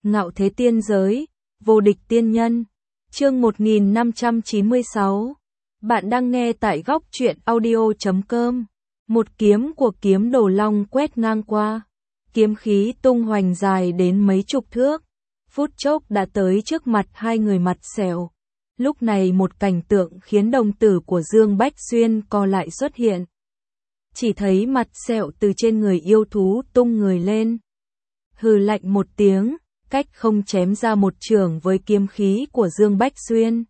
Ngạo thế tiên giới, vô địch tiên nhân. Chương 1596. Bạn đang nghe tại góc truyện audio.com. Một kiếm của kiếm đồ long quét ngang qua. Kiếm khí tung hoành dài đến mấy chục thước. Phút chốc đã tới trước mặt hai người mặt sẹo. Lúc này một cảnh tượng khiến đồng tử của Dương Bách Xuyên co lại xuất hiện. Chỉ thấy mặt sẹo từ trên người yêu thú tung người lên. Hừ lạnh một tiếng, cách không chém ra một chưởng với kiếm khí của Dương Bách Xuyên.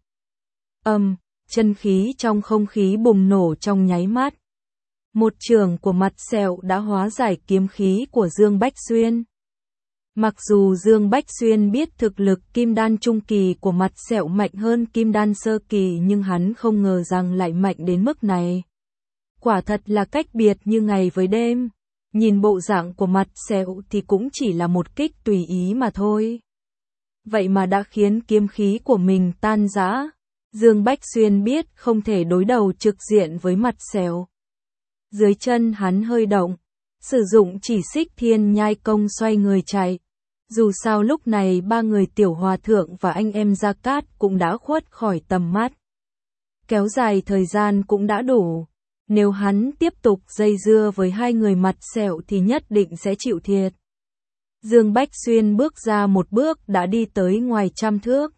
Chân khí trong không khí bùng nổ trong nháy mắt. Một chưởng của mặt sẹo đã hóa giải kiếm khí của Dương Bách Xuyên. Mặc dù Dương Bách Xuyên biết thực lực kim đan trung kỳ của mặt sẹo mạnh hơn kim đan sơ kỳ, nhưng hắn không ngờ rằng lại mạnh đến mức này. Quả thật là cách biệt như ngày với đêm. Nhìn bộ dạng của mặt sẹo thì cũng chỉ là một kích tùy ý mà thôi. Vậy mà đã khiến kiếm khí của mình tan rã. Dương Bách Xuyên biết không thể đối đầu trực diện với mặt sẹo. Dưới chân hắn hơi động, sử dụng chỉ xích thiên nhai công xoay người chạy. Dù sao lúc này ba người tiểu hòa thượng và anh em Gia Cát cũng đã khuất khỏi tầm mắt. Kéo dài thời gian cũng đã đủ. Nếu hắn tiếp tục dây dưa với hai người mặt sẹo thì nhất định sẽ chịu thiệt. Dương Bách Xuyên bước ra một bước đã đi tới ngoài trăm thước.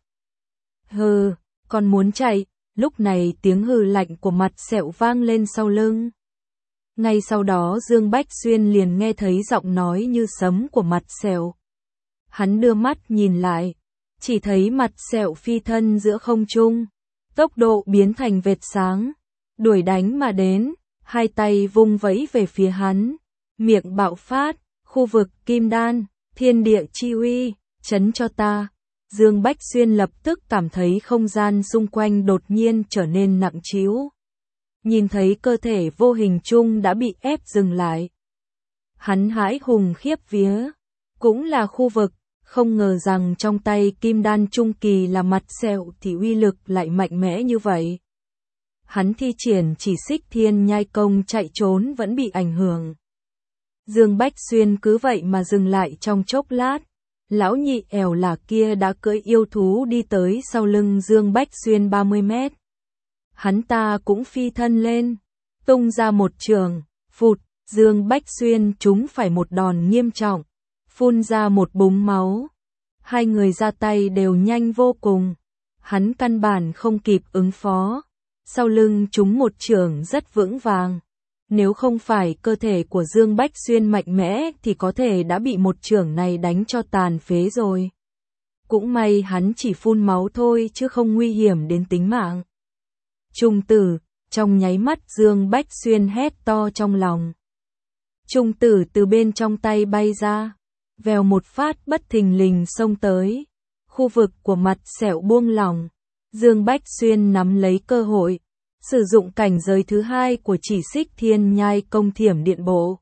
Hừ, còn muốn chạy, lúc này tiếng hừ lạnh của mặt sẹo vang lên sau lưng. Ngay sau đó Dương Bách Xuyên liền nghe thấy giọng nói như sấm của mặt sẹo. Hắn đưa mắt nhìn lại, chỉ thấy mặt sẹo phi thân giữa không trung, tốc độ biến thành vệt sáng, đuổi đánh mà đến, hai tay vung vẫy về phía hắn, miệng bạo phát, khu vực kim đan, thiên địa chi uy, chấn cho ta. Dương Bách Xuyên lập tức cảm thấy không gian xung quanh đột nhiên trở nên nặng trĩu. Nhìn thấy cơ thể vô hình chung đã bị ép dừng lại. Hắn hãi hùng khiếp vía, cũng là khu vực, không ngờ rằng trong tay kim đan trung kỳ là mặt sẹo thì uy lực lại mạnh mẽ như vậy. Hắn thi triển chỉ xích thiên nhai công chạy trốn vẫn bị ảnh hưởng. Dương Bách Xuyên cứ vậy mà dừng lại trong chốc lát. Lão nhị ẻo là kia đã cưỡi yêu thú đi tới sau lưng Dương Bách Xuyên 30 mét. Hắn ta cũng phi thân lên, tung ra một chưởng, phụt, Dương Bách Xuyên trúng phải một đòn nghiêm trọng, phun ra một búng máu. Hai người ra tay đều nhanh vô cùng, hắn căn bản không kịp ứng phó. Sau lưng trúng một chưởng rất vững vàng. Nếu không phải cơ thể của Dương Bách Xuyên mạnh mẽ thì có thể đã bị một chưởng này đánh cho tàn phế rồi. Cũng may hắn chỉ phun máu thôi chứ không nguy hiểm đến tính mạng. Trung tử, trong nháy mắt Dương Bách Xuyên hét to trong lòng. Trung tử từ bên trong tay bay ra, vèo một phát bất thình lình xông tới. Khu vực của mặt sẹo buông lỏng. Dương Bách Xuyên nắm lấy cơ hội, sử dụng cảnh giới thứ hai của chỉ xích thiên nhai công thiểm điện bộ.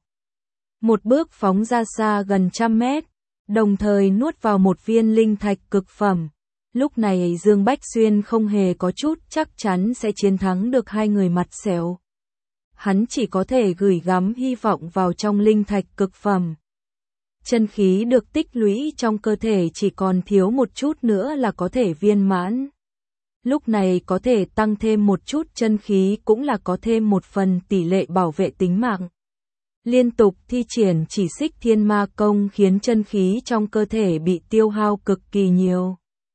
Một bước phóng ra xa gần 100 mét, đồng thời nuốt vào một viên linh thạch cực phẩm. Lúc này Dương Bách Xuyên không hề có chút chắc chắn sẽ chiến thắng được hai người mặt sẹo. Hắn chỉ có thể gửi gắm hy vọng vào trong linh thạch cực phẩm. Chân khí được tích lũy trong cơ thể chỉ còn thiếu một chút nữa là có thể viên mãn. Lúc này có thể tăng thêm một chút chân khí cũng là có thêm một phần tỷ lệ bảo vệ tính mạng. Liên tục thi triển chỉ xích thiên ma công khiến chân khí trong cơ thể bị tiêu hao cực kỳ nhiều.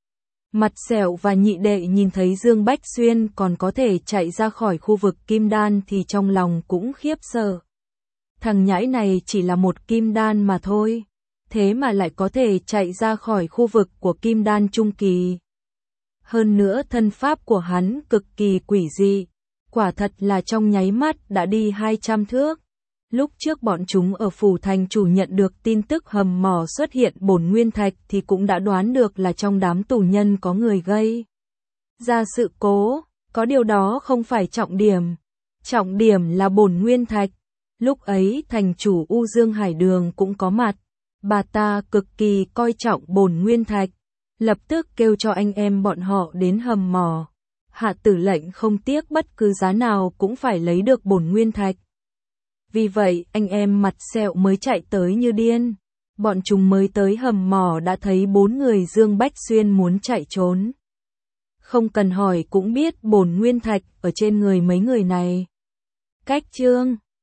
Mặt sẹo và nhị đệ nhìn thấy Dương Bách Xuyên còn có thể chạy ra khỏi khu vực kim đan thì trong lòng cũng khiếp sợ. Thằng nhãi này chỉ là một kim đan mà thôi, thế mà lại có thể chạy ra khỏi khu vực của kim đan trung kỳ. Hơn nữa thân pháp của hắn cực kỳ quỷ dị, quả thật là trong nháy mắt đã đi 200 thước. Lúc trước bọn chúng ở phủ thành chủ nhận được tin tức hầm mỏ xuất hiện bổn nguyên thạch thì cũng đã đoán được là trong đám tù nhân có người gây ra sự cố, có điều đó không phải trọng điểm. Trọng điểm là bổn nguyên thạch. Lúc ấy thành chủ U Dương Hải Đường cũng có mặt, bà ta cực kỳ coi trọng bổn nguyên thạch. Lập tức kêu cho anh em bọn họ đến hầm mỏ. Hạ tử lệnh không tiếc bất cứ giá nào cũng phải lấy được bổn nguyên thạch. Vì vậy anh em mặt sẹo mới chạy tới như điên. Bọn chúng mới tới hầm mỏ đã thấy 4 người Dương Bách Xuyên muốn chạy trốn. Không cần hỏi cũng biết bổn nguyên thạch ở trên người mấy người này. Cách Trương